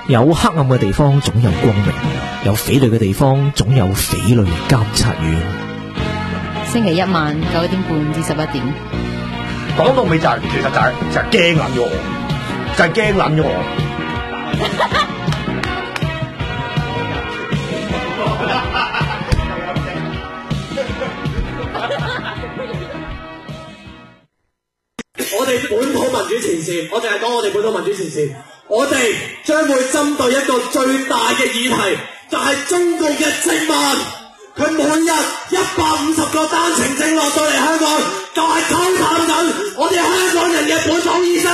有黑暗嘅地方總有光明，有匪類嘅地方總有匪類監察院。 星期一晚9點半至11點。 講到尾就係，其實就係驚撚咗我，就係驚撚咗我。 我哋本土民主前線，我淨係講我哋本土民主前線，我哋將會針對一個最大嘅議題，就係中共嘅殖民。佢每日150個單程證落到嚟香港，就係溝淡緊我哋香港人嘅本土意識。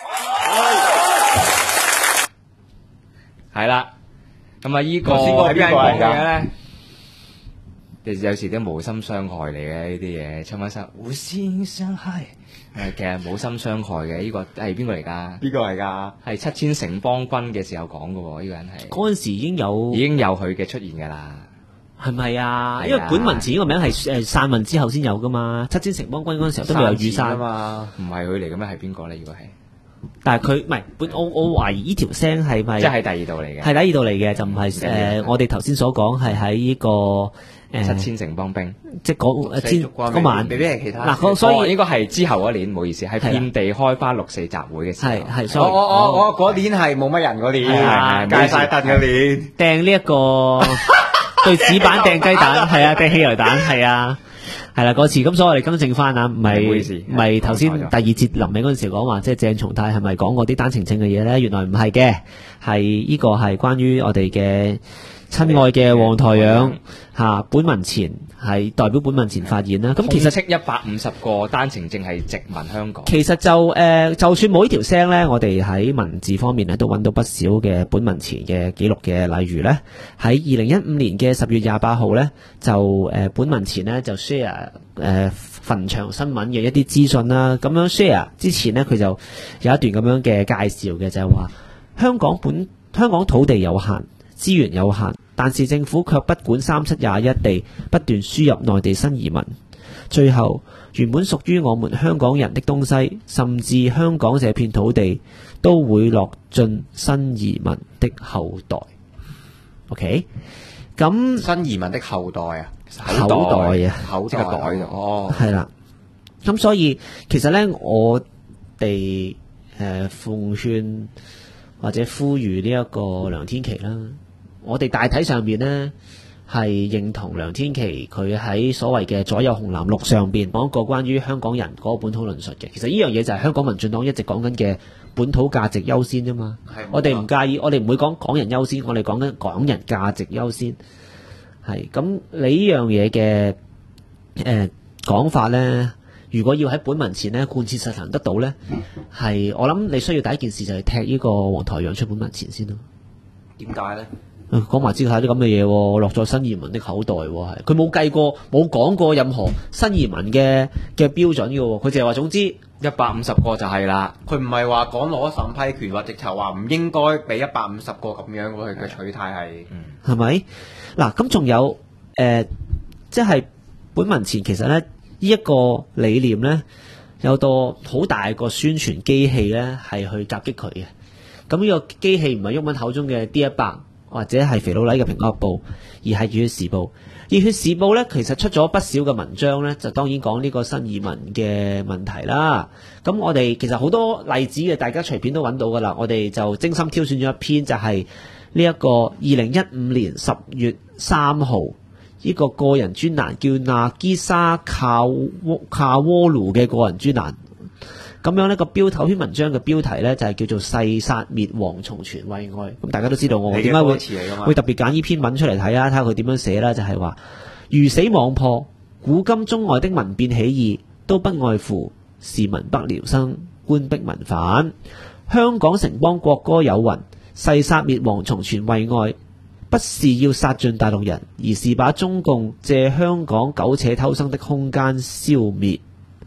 係啦，咁啊依個係邊個嚟嘅咧？有時都無心傷害嚟嘅呢啲嘢，唱翻首無心傷害。其實冇心傷害嘅，呢個係邊個嚟㗎？ 邊個嚟㗎？ 係七千城邦軍嘅時候講嘅喎，呢個人係嗰陣時已經有佢嘅出現㗎啦， 係咪啊？因為本民前呢個名係散運之後先有㗎嘛，七千城邦軍嗰陣時候都未有雨傘嘛，唔係佢嚟嘅咩？係邊個咧？如果係， 但係佢唔係本我懷疑呢條聲係咪即係第二度嚟嘅？ 係第二度嚟嘅，就唔係我哋頭先所講係喺呢個。 七千城邦兵， 即係嗰晚， 未必係其他。 嗱，所以應該係之後嗰年，唔好意思，係遍地開花6.4集會嘅時候。 係， 我嗰年係冇乜人嗰年，戒晒燈嗰年， 掟呢一個對紙板掟雞蛋，係啊，掟汽油彈，係啊，係啦嗰次。咁所以我哋更正翻啊，唔係頭先第二節臨尾嗰陣時講話，即係鄭松泰係咪講過啲單程證嘅嘢咧？原來唔係嘅，係呢個係關於我哋嘅。親愛嘅黃台仰本民前係代表本民前發言啦。咁其實 150個單程證係殖民香港。 其實就算冇呢條聲咧，我哋喺文字方面咧都揾到不少嘅本民前嘅記錄嘅，例如咧喺2015年嘅10月28號咧就本民前咧就 share 墳場新聞嘅一啲資訊啦。咁樣 share 之前咧佢就有一段咁樣嘅介紹嘅，就係話香港土地有限。資源有限，但是政府卻不管3721地不斷輸入內地新移民，最後原本屬於我們香港人的東西，甚至香港這片土地都會落進新移民的後代。OK， 咁新移民的後代啊， 後代啊， 口袋哦， 係啦。咁所以其實呢，我哋奉勸或者呼籲呢一個梁天琦啦。我哋大體上邊呢係認同梁天琦佢喺所謂嘅左右紅藍綠上邊講一個關於香港人嗰個本土論述嘅。其實呢樣嘢就係香港民進黨一直講緊嘅本土價值優先啫嘛。我哋唔介意，我哋唔會講港人優先，我哋講緊港人價值優先。係咁，你呢樣嘢嘅講法呢，如果要喺本民前呢貫徹實行得到呢，係我諗你需要第一件事就係踢呢個黃台仰出本民前先咯。 點解呢？ 講埋知下啲咁嘅嘢，落咗新移民的口袋，係佢冇計過，冇講過任何新移民嘅標準嘅，佢淨係話總之 150個就係啦。 佢唔係話講攞審批權，或直頭話唔應該俾150個咁樣，佢嘅取態係咪？嗱，咁仲有即係本民前其實咧呢一個理念咧有個好大個宣傳機器咧係去夾擊佢嘅。咁呢個機器唔係毓民口中嘅 D100。或者係肥佬黎嘅蘋果日報，而係熱血時報。熱血時報咧，其實出咗不少嘅文章咧，就當然講呢個新移民嘅問題啦。咁我哋其實好多例子嘅，大家隨便都揾到噶啦。我哋就精心挑選咗一篇，就係呢一個2015年10月3號呢個個人專欄，叫納基沙卡窩魯嘅個人專欄。咁樣呢個篇文章嘅標題呢，就係叫做誓殺滅蝗蟲全為愛。咁大家都知道我點解會特別揀呢篇文出嚟睇啊？睇下佢點樣寫啦，就係話魚死網破，古今中外的民變起義都不外乎是民不聊生，官逼民反。香港城邦國歌有云：誓殺滅蝗蟲全為愛，不是要殺盡大陸人，而是把中共借香港苟且偷生的空間消滅。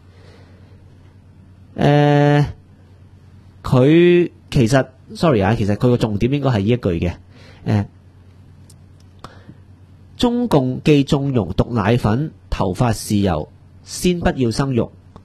佢其實 sorry 啊，其實佢個重點應該係呢一句嘅。中共既縱容毒奶粉、頭髮豉油，先不要生育，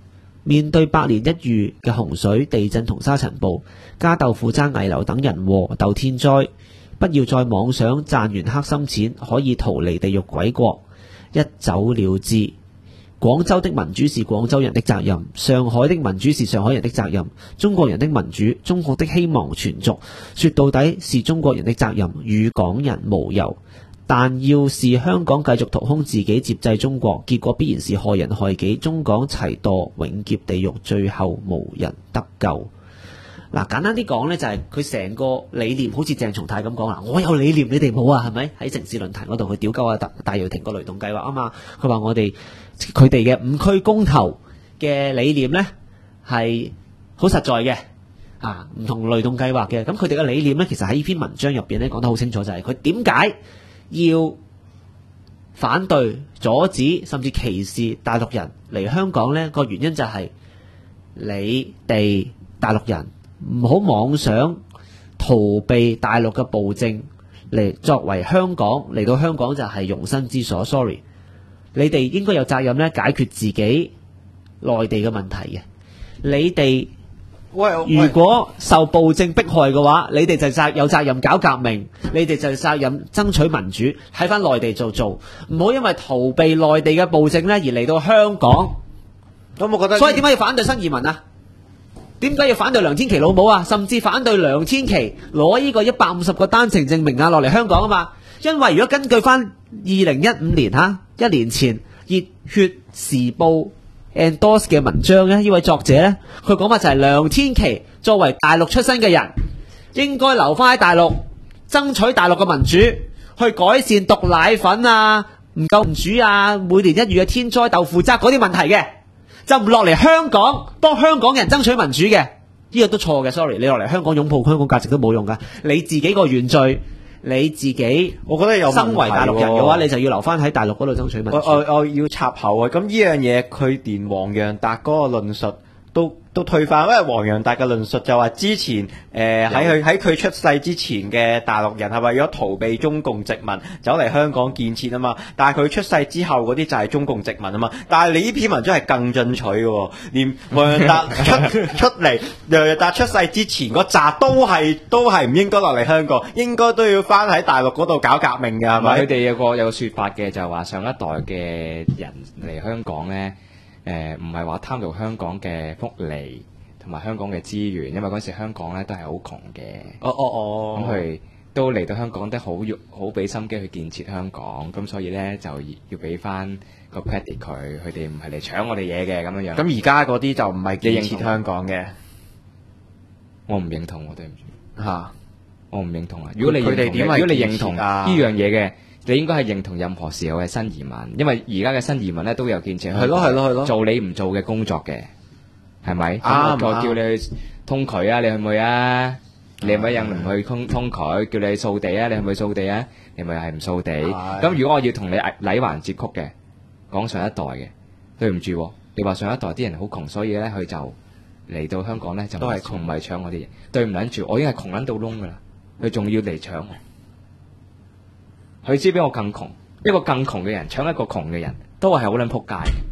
面對百年一遇嘅洪水、地震同沙塵暴，加豆腐渣、危樓等人禍鬥天災，不要再妄想賺完黑心錢可以逃離地獄鬼國，一走了之。廣州的民主是廣州人的責任，上海的民主是上海人的責任，中國人的民主，中國的希望存續，說到底是中國人的責任，與港人無尤。但要是香港繼續掏空自己接濟中國，結果必然是害人害己，中港齊墮永劫地獄，最後無人得救。嗱，簡單啲講呢，就係佢成個理念好似鄭松泰咁講啦，我有理念你哋冇啊，係咪？喺城市論壇嗰度去屌鳩啊戴耀廷個雷動計劃啊嘛，佢話佢哋嘅五區公投嘅理念呢係好實在嘅，唔同雷動計劃嘅。咁佢哋嘅理念呢，其實喺呢篇文章入邊呢講得好清楚，就係佢點解要反對、阻止甚至歧視大陸人嚟香港呢？個原因就係你哋大陸人唔好妄想逃避大陸嘅暴政嚟作為香港嚟到香港就係容身之所。Sorry， 你哋應該有責任咧解決自己內地嘅問題嘅。你哋如果受暴政迫害嘅話，你哋就有責任搞革命，你哋就有責任爭取民主，喺翻內地做，唔好因為逃避內地嘅暴政咧而嚟到香港。 咁我覺得， 所以點解要反對新移民啊？點解要反對梁天琦老母啊？甚至反對梁天琦攞呢個150個單程證名額落嚟香港啊嘛？因為如果根據翻2015年一年前熱血時報 endorse 嘅文章呢位作者呢，佢講法就係梁天琦作為大陸出身嘅人，應該留翻喺大陸，爭取大陸嘅民主，去改善毒奶粉啊、唔夠民主啊、每年一遇嘅天災豆腐渣嗰啲問題嘅。就唔落嚟香港幫香港人爭取民主嘅，呢個都錯嘅。Sorry， 你落嚟香港擁抱香港價值都冇用噶。你自己個原罪，你自己，我覺得有身為大陸人嘅話，你就要留翻喺大陸嗰度爭取民主。 我要插口啊！咁呢樣嘢佢連黃洋達嗰個論述都推翻，因為黃洋達嘅論述就話之前喺佢出世之前嘅大陸人係為咗逃避中共殖民走嚟香港建設啊嘛，但係佢出世之後嗰啲就係中共殖民啊嘛，但係你呢篇文章係更進取嘅喎，連黃洋達黃洋達出世之前嗰扎都係唔應該落嚟香港，應該都要翻喺大陸嗰度搞革命嘅係咪？ 佢哋有個説法嘅，就係話上一代嘅人嚟香港咧。唔係話貪圖香港嘅福利同埋香港嘅資源，因為嗰時香港咧都係好窮嘅。咁佢都嚟到香港都好俾心機去建設香港，咁所以咧就要俾翻個 credit 佢哋唔係嚟搶我哋嘢嘅咁樣樣。 咁而家嗰啲就唔係建設香港嘅， 我唔認同，對唔住嚇， 我唔認同啊！如果你認同呢樣嘢嘅。你應該係認同任何時候嘅新移民，因為而家嘅新移民咧都有建設香港， 係咯， 做你唔做嘅工作嘅，係咪？ 我叫你去通渠啊，你去唔去啊？你係咪有唔去通渠？叫你去掃地啊，你係咪去掃地啊？你咪係唔掃地？咁如果我要同你禮還節曲嘅，講上一代嘅，對唔住，你話上一代啲人好窮，所以咧佢就嚟到香港咧就都係窮，唔係搶我啲嘢。對唔撚住，我已經係窮撚到窿噶啦，佢仲要嚟搶我。佢知比我更窮，一個更窮嘅人搶一個窮嘅人，都係好撚仆街，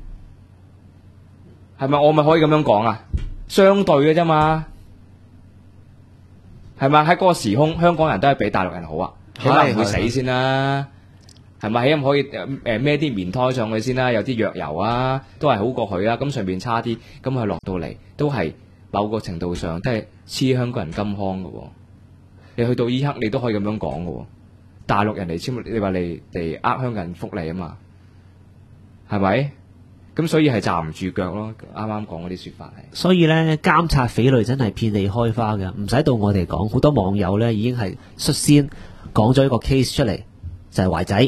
係咪？我咪可以咁樣講啊？相對嘅啫嘛，係咪？喺嗰個時空，香港人都係比大陸人好啊，起碼唔會死先啦，係咪？起碼可以孭啲棉胎上去先啦，有啲藥油啊，都係好過佢啦。咁上邊差啲，咁佢落到嚟都係某個程度上都係黐香港人金腔嘅喎。你去到依刻，你都可以咁樣講嘅喎。大陸人嚟簽，你話你哋呃香港人福利啊嘛，係咪？咁所以係站唔住腳咯。啱啱講嗰啲說法係。所以咧，監察匪類真係遍地開花嘅，唔使到我哋講，好多網友咧已經係率先講咗一個 case 出嚟，就係懷仔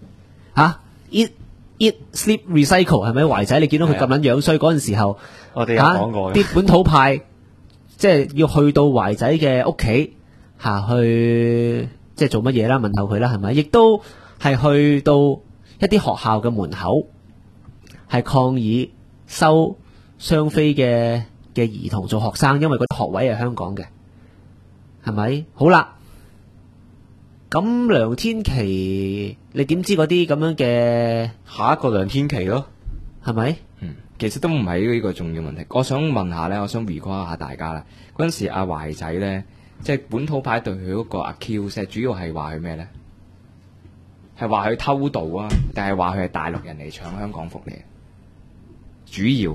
eat sleep recycle 係咪？懷仔你見到佢咁撚樣衰嗰陣時候， 我哋有講過啲本土派即係要去到懷仔嘅屋企去。即係做乜嘢啦？問候佢啦，係咪？亦都係去到一啲學校嘅門口，係抗議收雙非嘅兒童做學生，因為嗰啲學位係香港嘅，係咪？好啦，咁梁天琦，你點知嗰啲咁樣嘅下一個梁天琦咯？ 係咪？ 其實都唔係呢個重要問題。我想問下咧，我想 recall 下大家啦。嗰陣時阿懷仔咧，即係本土派對佢嗰個 accuse，主要係話佢咩咧？係話佢偷渡啊，定係話佢係大陸人嚟搶香港福利？主要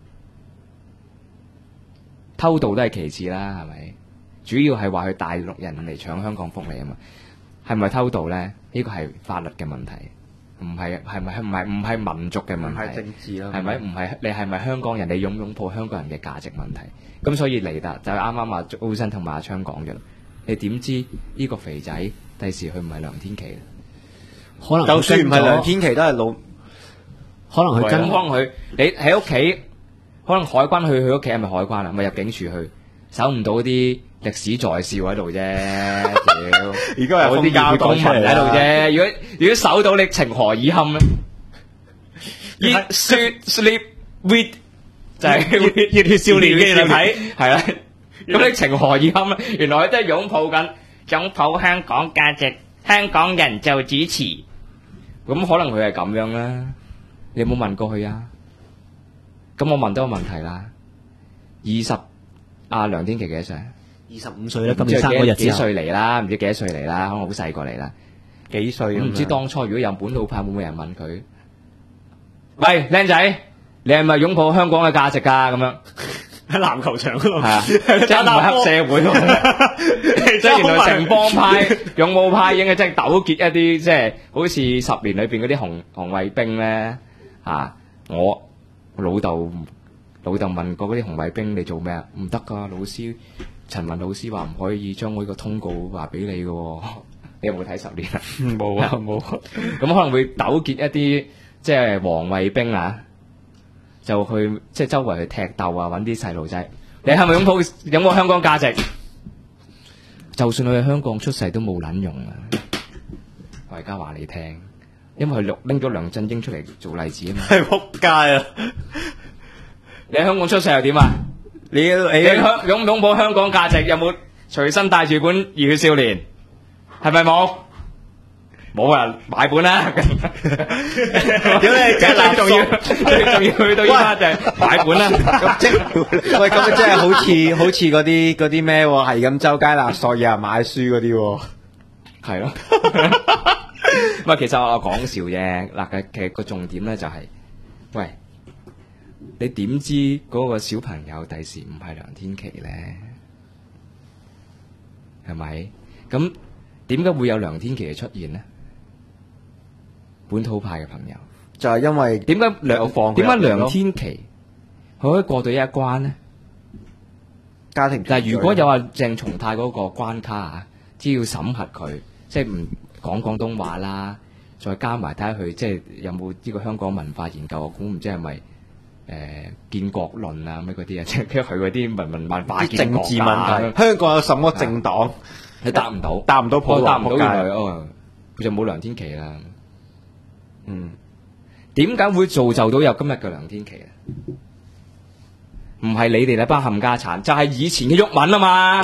偷渡都係其次啦，係咪？主要係話佢大陸人嚟搶香港福利啊嘛。係咪偷渡咧？呢個係法律嘅問題。唔係民族嘅問題， 唔係政治啦， 係咪？唔係你係咪香港人？你擁抱香港人嘅價值問題。咁所以嚟啦，就係啱啱阿歐生同埋阿昌講嘅。你點知呢個肥仔第時佢唔係梁天琦？ 可能就算唔係梁天琦都係老， 可能佢跟可能佢你喺屋企，可能海關去佢屋企係咪海關啊？咪入境處去搜唔到啲歷史在笑喺度啫，屌！ 而家有啲熱血公民喺度啫。如果搜到你情何以堪咧？Eat, sleep, sleep, read 就係熱血少年嘅睇，係啦。咁你情何以堪咧？原來佢都係擁抱香港價值，香港人就主持。咁可能佢係咁樣啦。你有冇問過佢啊？咁我問多個問題啦。梁天琦幾多歲 ？25歲啦，今年生嗰日幾歲嚟啦？唔知幾多歲嚟啦？可能好細個嚟啦。 幾歲？ 唔知當初如果有本土派，會唔會有人問佢？喂，靚仔，你係咪擁抱香港嘅價值㗎？咁樣喺籃球場嗰度， 係啊，即係唔係黑社會喎？即係原來城邦派、勇武派應該真係糾結一啲，即係好似10年裏邊嗰啲紅衛兵咧啊！我老豆問過嗰啲紅衛兵你做咩啊？唔得㗎，老師陳文老師話唔可以將我呢個通告話俾你㗎。你有冇睇10年啊？ 冇啊冇。 咁可能會糾結一啲即係黃衛兵啊，就去即係周圍去踢鬥啊，揾啲細路仔。你係咪擁抱香港價值？就算佢喺香港出世都冇撚用啊！我而家話你聽，因為佢拎咗梁振英出嚟做例子啊嘛。 係仆街啊！ 你喺香港出世又點啊？你擁抱香港價值有冇隨身帶住本《熱血少年》？係咪冇？冇啊！買本啦！屌你，仲要去到依家就係買本啦！ 喂，咁即係好似嗰啲咩喎？係咁周街勒索有人買書嗰啲喎。 係咯。唔係，其實我講笑啫。嗱，其實個重點咧就係，喂，你點知嗰個小朋友第時唔係梁天琦咧？係咪？咁點解會有梁天琦嘅出現呢？本土派嘅朋友就係因為點解梁天琦佢可以過到一關呢？ 家庭， 但係如果有話鄭松泰嗰個關卡啊，只要審核佢，即係唔講廣東話啦，再加埋睇下佢即係有冇呢個香港文化研究，我估唔知係咪建國論啊咩嗰啲啊，即係佢嗰啲文化政治問題。香港有什麼政黨？ 你答唔到， 答唔到， 原來佢就冇梁天琦啦。點解會造就到有今日嘅梁天琦啊？唔係你哋呢班冚家產，就係以前嘅毓民啊嘛。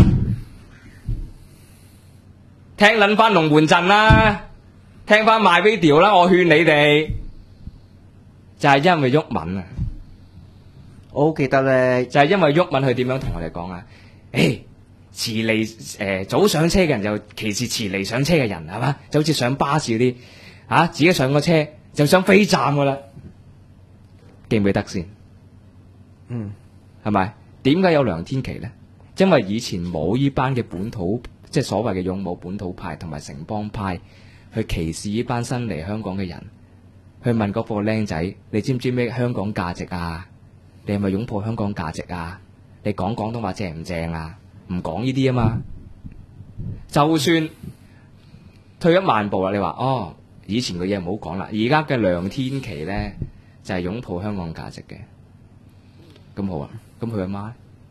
聽撚翻龍門陣啦，聽翻 My Radio 啦，我勸你哋，就係因為毓民啊。 我好記得咧， 就係因為毓民佢點樣同我哋講啊？遲嚟早上車嘅人就歧視遲嚟上車嘅人係嘛？就好似上巴士嗰啲自己上個車就想飛站噶啦，記唔記得先？係咪？點解有梁天琦呢？因為以前冇呢班嘅本土，即係所謂嘅勇武本土派同埋城邦派去歧視呢班新嚟香港嘅人，去問嗰個僆仔，你知唔知咩香港價值啊？你係咪擁抱香港價值啊？你講廣東話正唔正啊？唔講呢啲啊嘛。就算退一萬步啦，你話以前嘅嘢唔好講啦，而家嘅梁天琦咧就係擁抱香港價值嘅，咁好啊。咁佢阿媽，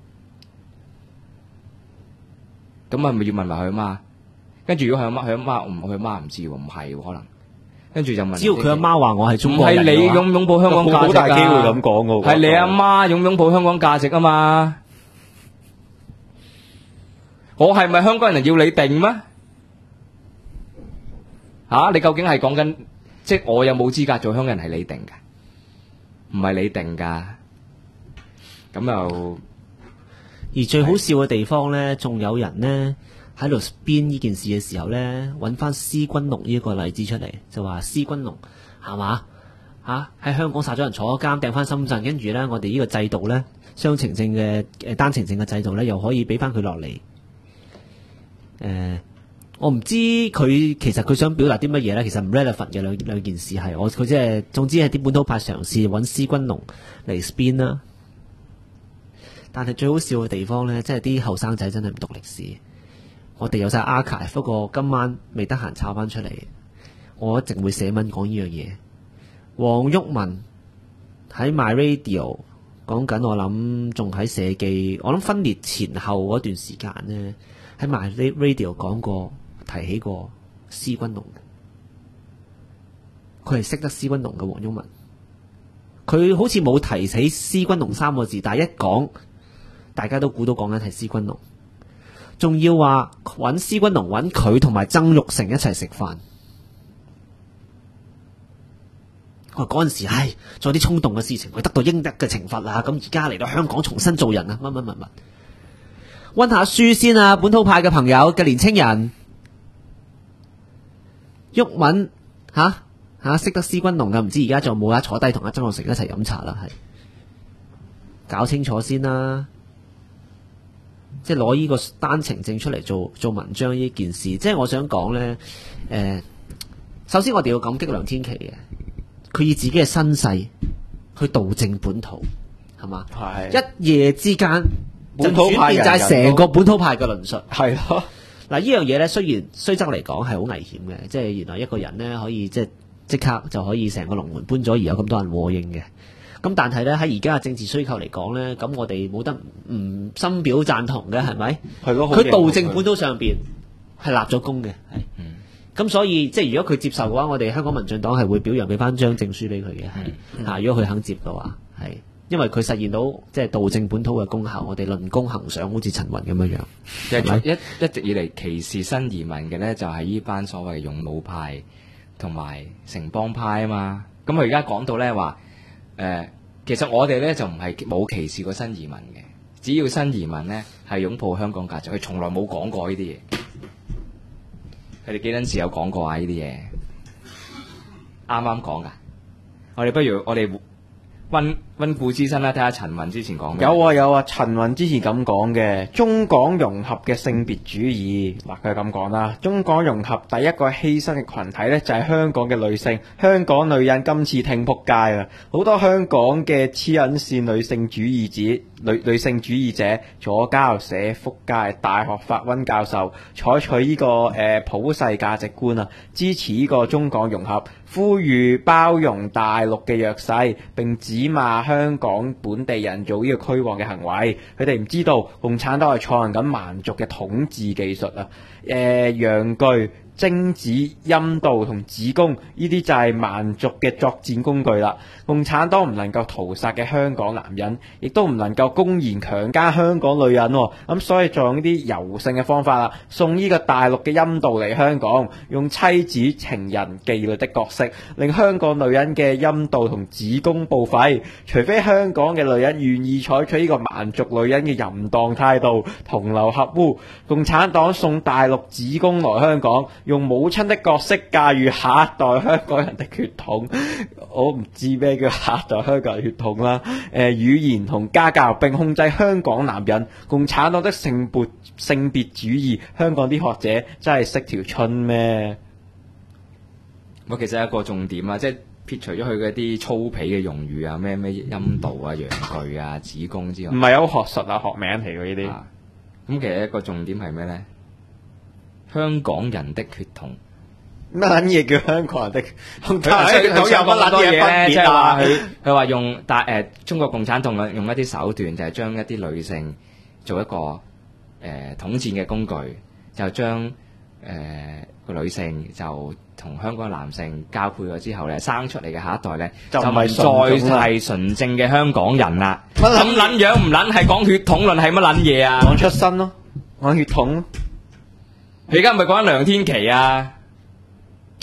咁係咪要問埋佢阿媽？跟住如果佢阿媽唔知喎，唔係可能。跟住就問， 只要佢阿媽話我係中國人， 唔係你擁抱香港價值啊， 好大機會咁講嘅喎， 係你阿媽擁抱香港價值啊嘛。我係咪香港人要你定咩？你究竟係講緊，即係我有冇資格做香港人係你定嘅？ 唔係你定㗎。咁又而最好笑嘅地方呢，仲有人呢喺度編呢件事嘅時候呢，揾翻施君龍呢一個例子出嚟，就話施君龍係嘛喺香港殺咗人坐咗監，掟翻深圳，跟住呢，我哋呢個制度呢，雙程證嘅單程證嘅制度呢，又可以俾翻佢落嚟。我唔知佢其實佢想表達啲乜嘢呢？其實唔 relevant 嘅兩件事係佢即係總之係啲本土派嘗試揾施君龍嚟 spin 啦。但係最好笑嘅地方呢，即係啲後生仔真係唔讀歷史。我哋有晒 archive， 不過今晚未得閒抄翻出嚟。我一直會寫文講呢樣嘢。黃毓民喺 My Radio 講緊，我諗仲喺社記，我諗分裂前後嗰段時間呢，喺 My Radio 講過提起過施君龍嘅，佢係識得施君龍嘅黃毓民。佢好似冇提起施君龍3個字，但係一講，大家都估到講緊係施君龍。仲要話揾施君龍揾佢同埋曾鈺成一齊食飯。我嗰陣時，做啲衝動嘅事情，佢得到應得嘅懲罰啦。咁而家嚟到香港重新做人啊，乜。溫下書先啊，本土派嘅朋友嘅年青人，毓民識得施君龍嘅，唔知而家仲有冇坐低同阿曾鈺成一齊飲茶啦？係搞清楚先啦。即係攞呢個單程證出嚟做文章呢件事，即係我想講呢。首先我哋要感激梁天琦嘅，佢以自己嘅身世去導正本土，係嘛？係一夜之間就轉變就係成個本土派嘅論述。係咯，嗱呢樣嘢呢，雖則嚟講係好危險嘅，即係原來一個人呢可以即刻就可以成個龍門搬咗，而有咁多人和應嘅。咁但係咧喺而家嘅政治需求嚟講咧，咁我哋冇得唔深表贊同嘅，係咪？係咯，佢導正本土上邊係立咗功嘅，係。咁所以即係如果佢接受嘅話，我哋香港民進黨係會表揚俾翻張證書俾佢嘅，係。如果佢肯接嘅話，係，因為佢實現到即係導正本土嘅功效，我哋論功行賞，好似陳雲咁樣樣。 即係一直以嚟歧視新移民嘅咧，就係呢班所謂勇武派同埋城邦派啊嘛。咁佢而家講到咧話。其實我哋咧就唔係冇歧視過新移民嘅，只要新移民咧係擁抱香港價值，佢從來冇講過呢啲嘢。佢哋幾陣時有講過啊？呢啲嘢啱啱講噶。我哋不如我哋溫故知新啦，睇下陳雲之前講嘅。 有啊，陳雲之前咁講嘅，中港融合嘅性別主義，嗱佢係咁講啦。中港融合第一個犧牲嘅群體呢，就係香港嘅女性。香港女人今次聽仆街啊！好多香港嘅黐撚線女性主義者，左膠、社福界、大學法溫教授，採取呢個普世價值觀啊，支持呢個中港融合，呼籲包容大陸嘅弱勢，並指罵香港本地人做呢個驅蝗嘅行為。佢哋唔知道共產黨係採用緊蠻族嘅統治技術啊，陽具、精子、陰道同子宮呢啲就係蠻族嘅作戰工具啦。共產黨唔能夠屠殺嘅香港男人，亦都唔能夠公然強姦香港女人喎。咁所以就用呢啲柔性嘅方法啦，送呢個大陸嘅陰道嚟香港，用妻子、情人、妓女的角色，令香港女人嘅陰道同子宮報廢。除非香港嘅女人願意採取呢個蠻族女人嘅淫蕩態度，同流合污，共產黨送大陸子宮來香港，用母親的角色駕馭下一代香港人的血統。我唔知咩叫下一代香港人血統啦。語言同家教並控制香港男人。共產黨的性別主義，香港啲學者真係識條春咩？ 我其實有一個重點啊，即係撇除咗佢嗰啲粗鄙嘅用語啊，咩陰道啊、陽具啊、子宮之外， 唔係好學術啊，學名嚟嘅呢啲。 咁其實一個重點係咩咧？香港人的血統， 乜撚嘢叫香港人的？ 佢講有乜撚嘢咧？即係話佢話用中國共產黨用一啲手段，就係將一啲女性做一個統戰嘅工具，就將個女性就同香港男性交配咗之後咧，生出嚟嘅下一代咧就唔再係純正嘅香港人啦。咁撚樣唔撚係講血統論係乜撚嘢啊？ 講出身咯，講血統咯。 你而家係咪講緊梁天琦啊？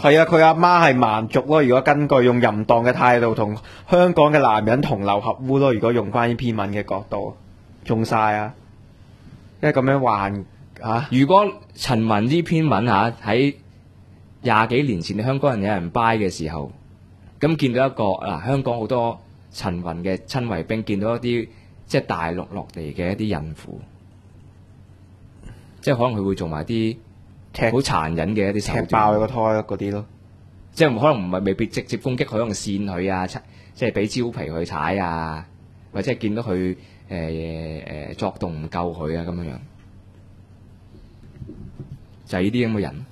係啊，佢阿媽係蠻族咯。如果根據用淫蕩嘅態度同香港嘅男人同流合污咯，如果用翻呢篇文嘅角度，中晒啊！因為咁樣還嚇， 如果陳雲呢篇文喺20幾年前香港人有人 buy 嘅時候，咁見到一個香港好多陳雲嘅親衛兵，見到一啲即係大陸落嚟嘅一啲孕婦，即係可能佢會做埋啲好殘忍嘅一啲手段， 踢爆你個胎嗰啲咯。 即係可能唔係未必直接攻擊佢，可能跣佢啊，即係俾蕉皮佢踩啊，或者係見到佢作動唔夠佢啊咁樣樣，就係呢啲咁嘅人。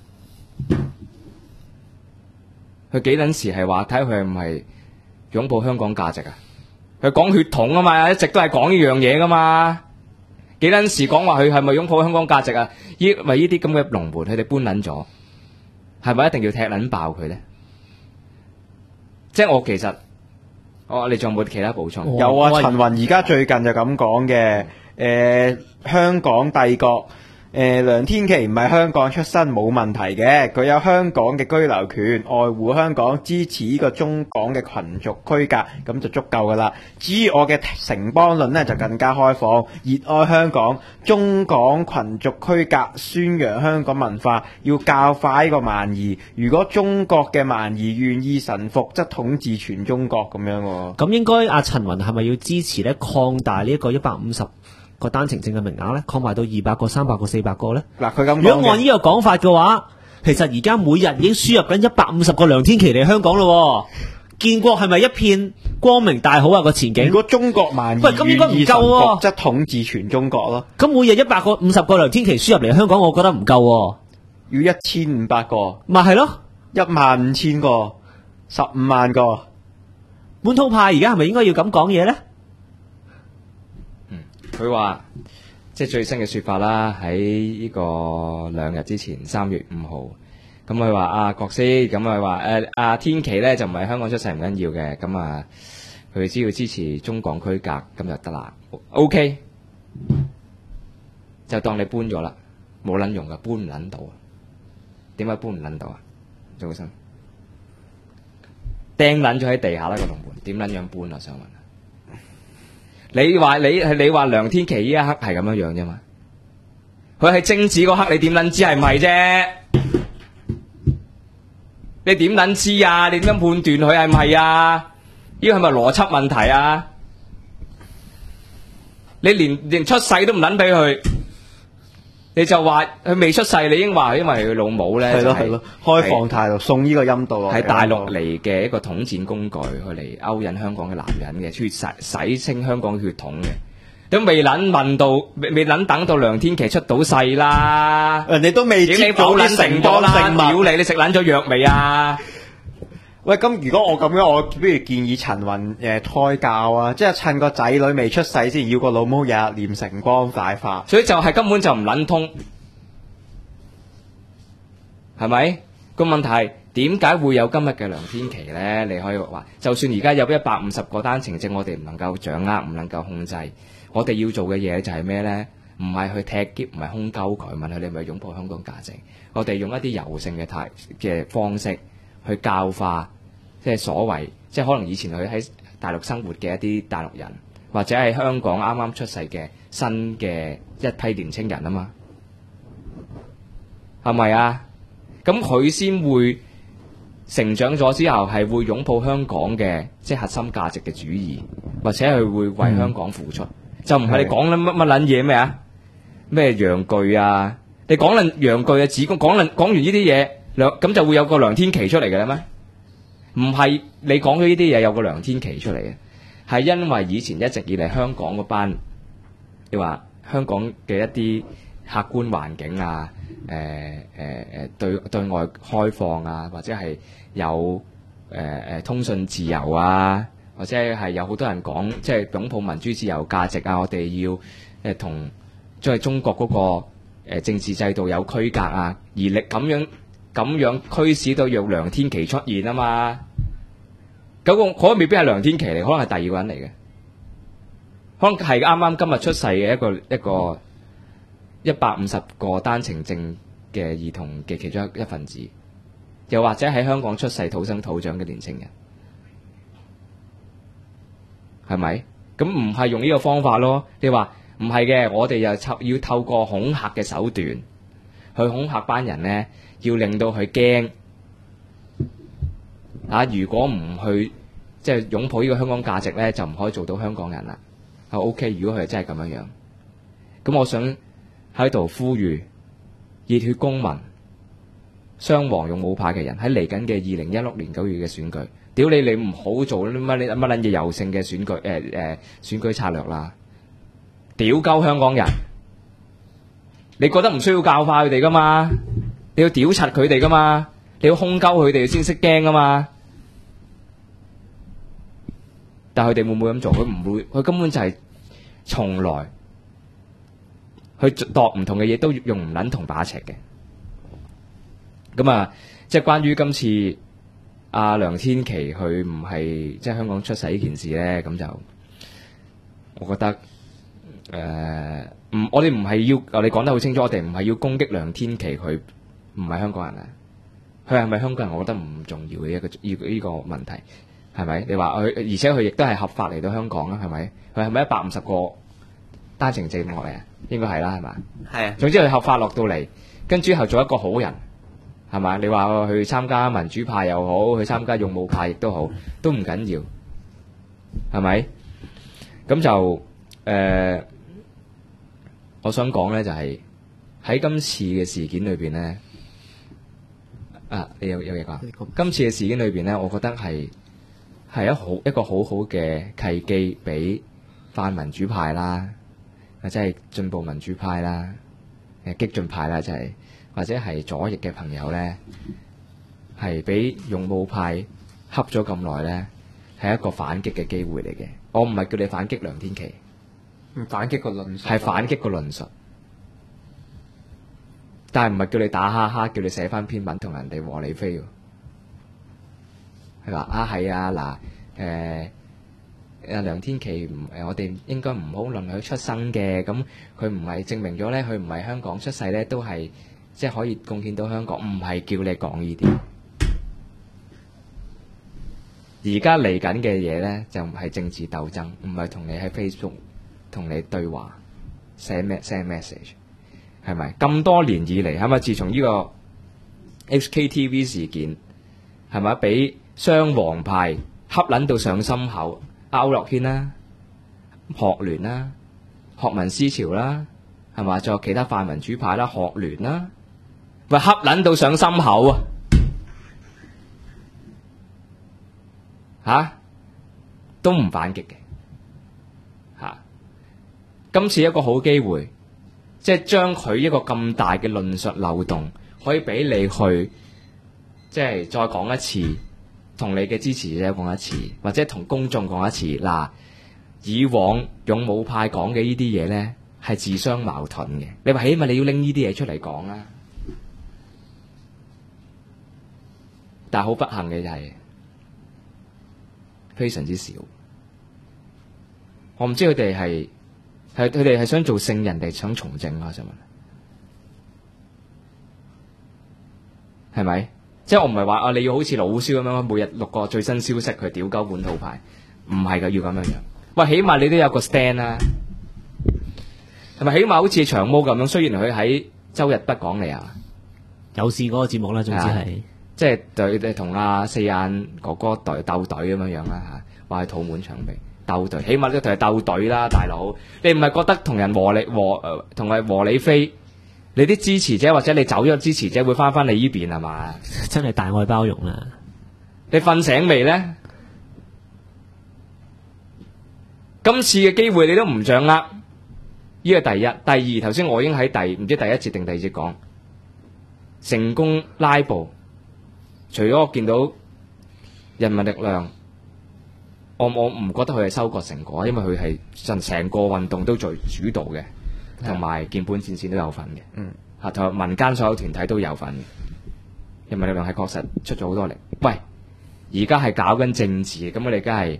佢幾撚時係話睇佢係唔係擁抱香港價值啊？佢講血統啊嘛，一直都係講呢樣嘢噶嘛。幾撚時講話佢係咪擁抱香港價值啊？因為呢啲咁嘅龍門佢哋搬撚咗，係咪一定要踢撚爆佢咧？即係我其實，你仲有冇其他補充？ 有啊，陳雲而家最近就咁講嘅，香港帝國。梁天琦唔係香港出身冇問題嘅，佢有香港嘅居留權，愛護香港，支持呢個中港嘅群族區隔，咁就足夠噶啦。至於我嘅城邦論呢，就更加開放，熱愛香港，中港群族區隔，宣揚香港文化，要教化呢個蠻夷。如果中國嘅蠻夷願意臣服，則統治全中國咁樣喎。 咁應該阿陳雲係咪要支持咧擴大呢一個150個單程證嘅名額咧，擴埋到200個、300個、400個咧？ 嗱，佢咁講， 如果按呢個講法嘅話，其實而家每日已經輸入緊150個梁天琦嚟香港咯。建國係咪一片光明大好啊個前景？ 如果中國蠻夷喂，咁應該唔夠喎， 則統治全中國咯。 咁每日150個梁天琦輸入嚟香港，我覺得唔夠喎。 要1500個， 咪係咯 15000個，15萬個。 本土派而家係咪應該要咁講嘢咧？ 佢話即係最新嘅說法啦，喺呢個2日之前3月5號，咁佢話國師，咁佢話天琦咧就唔係香港出世唔緊要嘅，咁佢只要支持中港區隔咁就得啦。OK， 就當你搬咗啦，冇撚用噶，搬唔撚到。點解搬唔撚到啊？早生掟撚咗喺地下啦個龍門，點撚樣搬啊？想問。你話梁天琦呢一刻係咁樣樣啫嘛？佢係精子嗰刻，你點撚知係唔係啫？你點撚知啊？你點樣判斷佢係唔係啊？呢個係咪邏輯問題啊？你連出世都唔撚俾佢，你就話佢未出世，你已經話因為佢老母咧係咯，開放態度送呢個陰道係大陸嚟嘅一個統戰工具，去嚟勾引香港嘅男人嘅，洗清香港血統嘅，都未撚等到梁天琦出到世啦， 人哋都未接到啲成多啦， 屌你食撚咗藥未啊？ 喂，咁如果我咁樣，我不如建議陳雲胎教啊，即係趁個仔女未出世先，要個老母日日念晨光大法， 所以就係根本就唔撚通，係咪？個問題係點解會有今日嘅梁天琦呢？你可以話，就算而家有150個單程證，我哋唔能夠掌握，唔能夠控制，我哋要做嘅嘢就係咩呢？唔係去踢劫，唔係空鳩佢，問佢你係咪擁抱香港價值？我哋用一啲柔性嘅方式。去教化，即係所謂，即係可能以前佢喺大陸生活嘅一啲大陸人，或者係香港啱啱出世嘅新嘅一批年青人啊嘛，係咪啊？咁佢先會成長咗之後，係會擁抱香港嘅即係核心價值嘅主義，或者係會為香港付出，就唔係你講乜撚嘢咩啊？咩洋具啊？你講撚洋具啊？子宮講完呢啲嘢。咁就會有個梁天琦出嚟嘅啦咩？唔係你講咗呢啲嘢有個梁天琦出嚟嘅，係因為以前一直以嚟香港嗰班，你話香港嘅一啲客觀環境啊，對外開放啊，或者係有通訊自由啊，或者係有好多人講即係擁抱民主自由價值啊，我哋要同即係中國嗰個政治制度有區隔啊，而力咁樣驅使到讓梁天琦出現啊嘛，嗰個未必係梁天琦嚟，可能係第二個人嚟嘅，可能係啱啱今日出世嘅一個150個單程證嘅兒童嘅其中一份子， 又或者喺香港出世土生土長嘅年青人，係咪？咁唔係用呢個方法咯？你話唔係嘅，我哋又要透過恐嚇嘅手段去恐嚇班人呢，要令到佢驚啊！如果唔去即係擁抱呢個香港價值呢，就唔可以做到香港人啦。OK， 如果佢係真係咁樣樣，咁我想喺度呼籲熱血公民、雙黃勇武派嘅人喺嚟緊嘅2016年9月嘅選舉，屌你唔好做乜撚嘢柔性嘅選舉選舉策略啦！屌鳩香港人，你覺得唔需要教化佢哋噶嘛？你要屌柒佢哋噶嘛？你要兇鳩佢哋先識驚噶嘛？但係佢哋會唔會咁做？佢唔會，佢根本就係從來去度唔同嘅嘢都用唔撚同把尺嘅。咁啊，即係關於今次阿梁天琦佢唔係即係香港出世呢件事咧，咁就我覺得我哋唔係要，你講得好清楚，我哋唔係要攻擊梁天琦，佢唔係香港人啊，佢係咪香港人？我覺得唔重要嘅呢個問題。係咪？你話佢，而且佢亦都係合法嚟到香港啦，係咪？佢係咪150個單程證落嚟啊？應該係啦，係嘛？係啊。總之佢合法落到嚟，跟住後做一個好人，係嘛？你話佢去參加民主派又好，去參加勇武派亦都好，都唔緊要，係咪？咁就我想講咧，就係喺今次嘅事件裏邊咧，你有嘢講？今次嘅事件裏邊咧，我覺得係一個好好嘅契機，俾泛民主派啦，或者係進步民主派啦，激進派啦，就係或者係左翼嘅朋友咧，係俾勇武派恰咗咁耐咧，係一個反擊嘅機會嚟嘅。我唔係叫你反擊梁天琦， 反擊個論述， 係反擊個論述，但係唔係叫你打哈哈，叫你寫翻篇文同人哋和理非喎。係話係啊，嗱，梁天琦我哋應該唔好論佢出生嘅，咁佢唔係證明咗咧，佢唔係香港出世咧，都係即係可以貢獻到香港，唔係叫你講呢啲。而家嚟緊嘅嘢咧，就唔係政治鬥爭，唔係同你喺 Facebook 同你對話 send message， 係咪？咁多年以嚟，係咪？自從呢個 HKTV 事件，係咪俾雙黃派恰撚到上心口？區諾軒啦、學聯啦、學民思潮啦，係嘛？仲有其他泛民主派啦、學聯啦，喂，恰撚到上心口啊！都唔反擊嘅，今次一個好機會，即係將佢一個咁大嘅論述漏洞，可以俾你去，即係再講一次。同你嘅支持者講一次，或者同公眾講一次。嗱，以往勇武派講嘅呢啲嘢呢，係自相矛盾嘅。你話起碼你要拎呢啲嘢出嚟講啦，但係好不幸嘅就係非常之少。我唔知佢哋係想做聖人定想從政啊？想問係咪？即係我唔係話你要好似老蕭咁樣，每日錄個最新消息去屌鳩本土派，唔係噶，要咁樣樣。喂，起碼你都有個 stand 啦，係咪？起碼好似長毛咁樣，雖然佢喺周日不講你啊， 有試嗰個節目啦，總之係即係同阿四眼哥哥鬥隊咁樣樣啦嚇，話係肚滿腸肥鬥隊，起碼都同佢鬥隊啦，大佬。你唔係覺得同人和理非？你啲支持者或者你走咗支持者會翻你呢邊係嘛？ 真係大愛包容啦！ 你瞓醒未呢？今次嘅機會你都唔掌握，呢個第一。第二，頭先我已經喺唔知第一節定第二節講成功拉布，除咗我見到人民力量，我唔覺得佢係收割成果，因為佢係成個運動都做主導嘅。同埋鍵盤戰線都有份嘅，同民間所有團體都有份嘅。人民力量係確實出咗好多力。喂，而家係搞緊政治，咁我哋梗係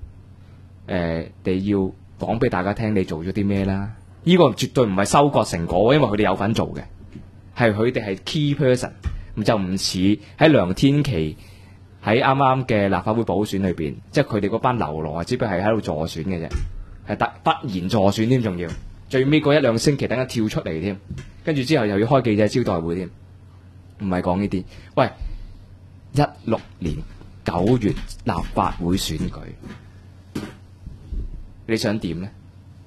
你要講俾大家聽，你做咗啲咩啦？呢個絕對唔係收割成果，因為佢哋有份做嘅，係佢哋係 key person， 就唔似喺梁天琦喺啱啱嘅立法會補選裏邊，即係佢哋嗰班流羅啊，只不過係喺度助選嘅啫，係不言助選添，仲要最尾嗰一兩星期等佢跳出嚟添，跟住之後又要開記者招待會添，唔係講呢啲。喂，16年9月立法會選舉，你想點呢？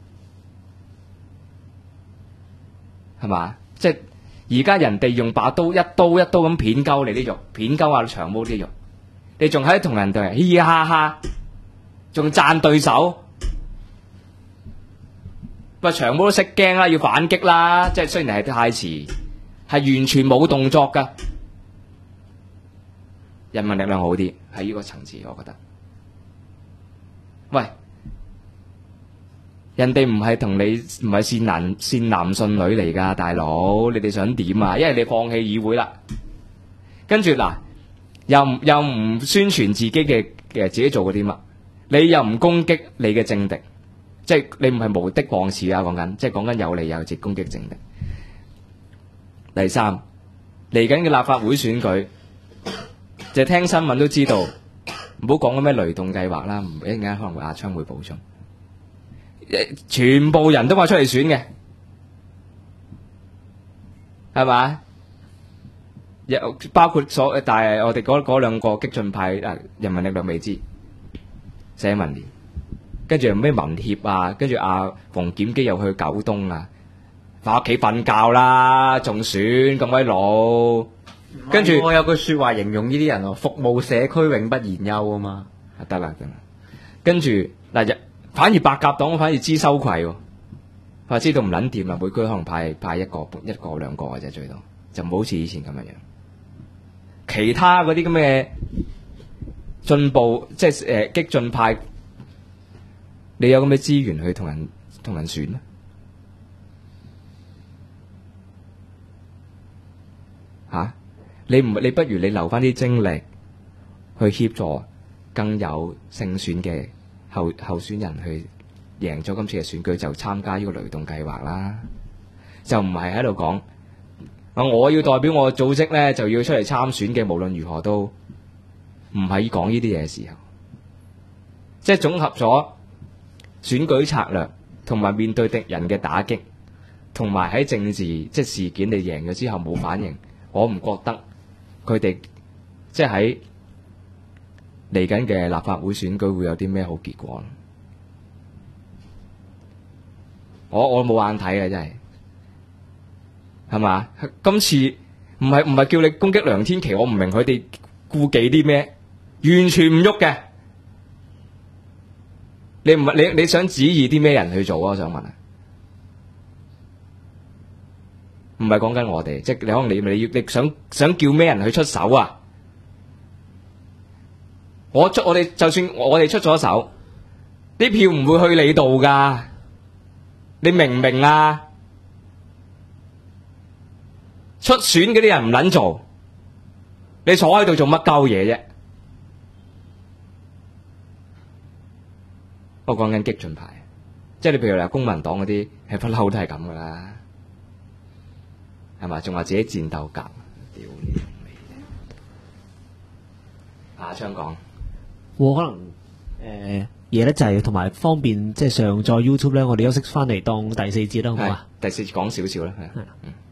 係嘛？即係而家人哋用把刀一刀咁片鳩你啲肉，片鳩啊長毛啲肉，你仲喺度同人哋嘻嘻哈哈，仲讚對手，喂長毛都識驚啦，要反擊啦，即係雖然係太遲，係完全冇動作噶。人民力量好啲，喺呢個層次，我覺得。喂，人哋唔係同你唔係善男信女嚟噶，大佬，你哋想點啊？因為你放棄議會啦，跟住嗱，又唔宣傳自己嘅自己做過啲乜，你又唔攻擊你嘅政敵，即係你唔係無的放矢啊！講緊，即係講緊有理有節攻擊政敵。第三，嚟緊嘅立法會選舉。就聽新聞都知道，唔好講嗰咩雷動計劃啦，一陣間可能會阿昌會補充。全部人都話出嚟選嘅，係嘛？包括但係我哋嗰兩個激進派人民力量未知寫文連，跟住咩民協啊，跟住阿馮檢基又去九東啊，翻屋企瞓覺啦，仲選咁鬼老。跟住我有句說話形容呢啲人喎，服務社區永不言休啊嘛。 得啦。跟住嗱，反而白鴿黨反而知羞愧喎，話知道唔撚掂啦，每區可能派一個兩個嘅啫，最多就唔好似以前咁樣。其他嗰啲咁嘅進步，即係激進派，你有咁嘅資源去同人選咩？嚇？你不如你留翻啲精力去協助更有勝選嘅候選人去贏咗今次嘅選舉，就參加呢個雷動計劃啦。就唔係喺度講我要代表我嘅組織咧，就要出嚟參選嘅，無論如何都唔係講呢啲嘢嘅時候。即係綜合咗選舉策略同埋面對敵人嘅打擊，同埋喺政治即係事件你贏咗之後冇反應，我唔覺得佢哋即係喺嚟緊嘅立法會選舉會有啲咩好結果。我冇眼睇嘅真係，係嘛？今次唔係叫你攻擊梁天琦，我唔明佢哋顧忌啲咩，完全唔喐嘅。你想指意啲咩人去做啊？我想問啊，唔係講緊我哋，即係你可能你想叫咩人去出手啊？我哋就算我哋出咗手，啲票唔會去你度噶，你明唔明啊？出選嗰啲人唔撚做，你坐喺度做乜鳩嘢啫？我講緊激進派，即係你譬如話公民黨嗰啲，係不嬲都係咁噶啦，係嘛？仲話自己戰鬥格，屌你阿昌講， 可能嘢得滯，同埋方便即係上載 YouTube 咧，我哋休息翻嚟當第四節啦，好嘛？ 第四節講少少啦，係。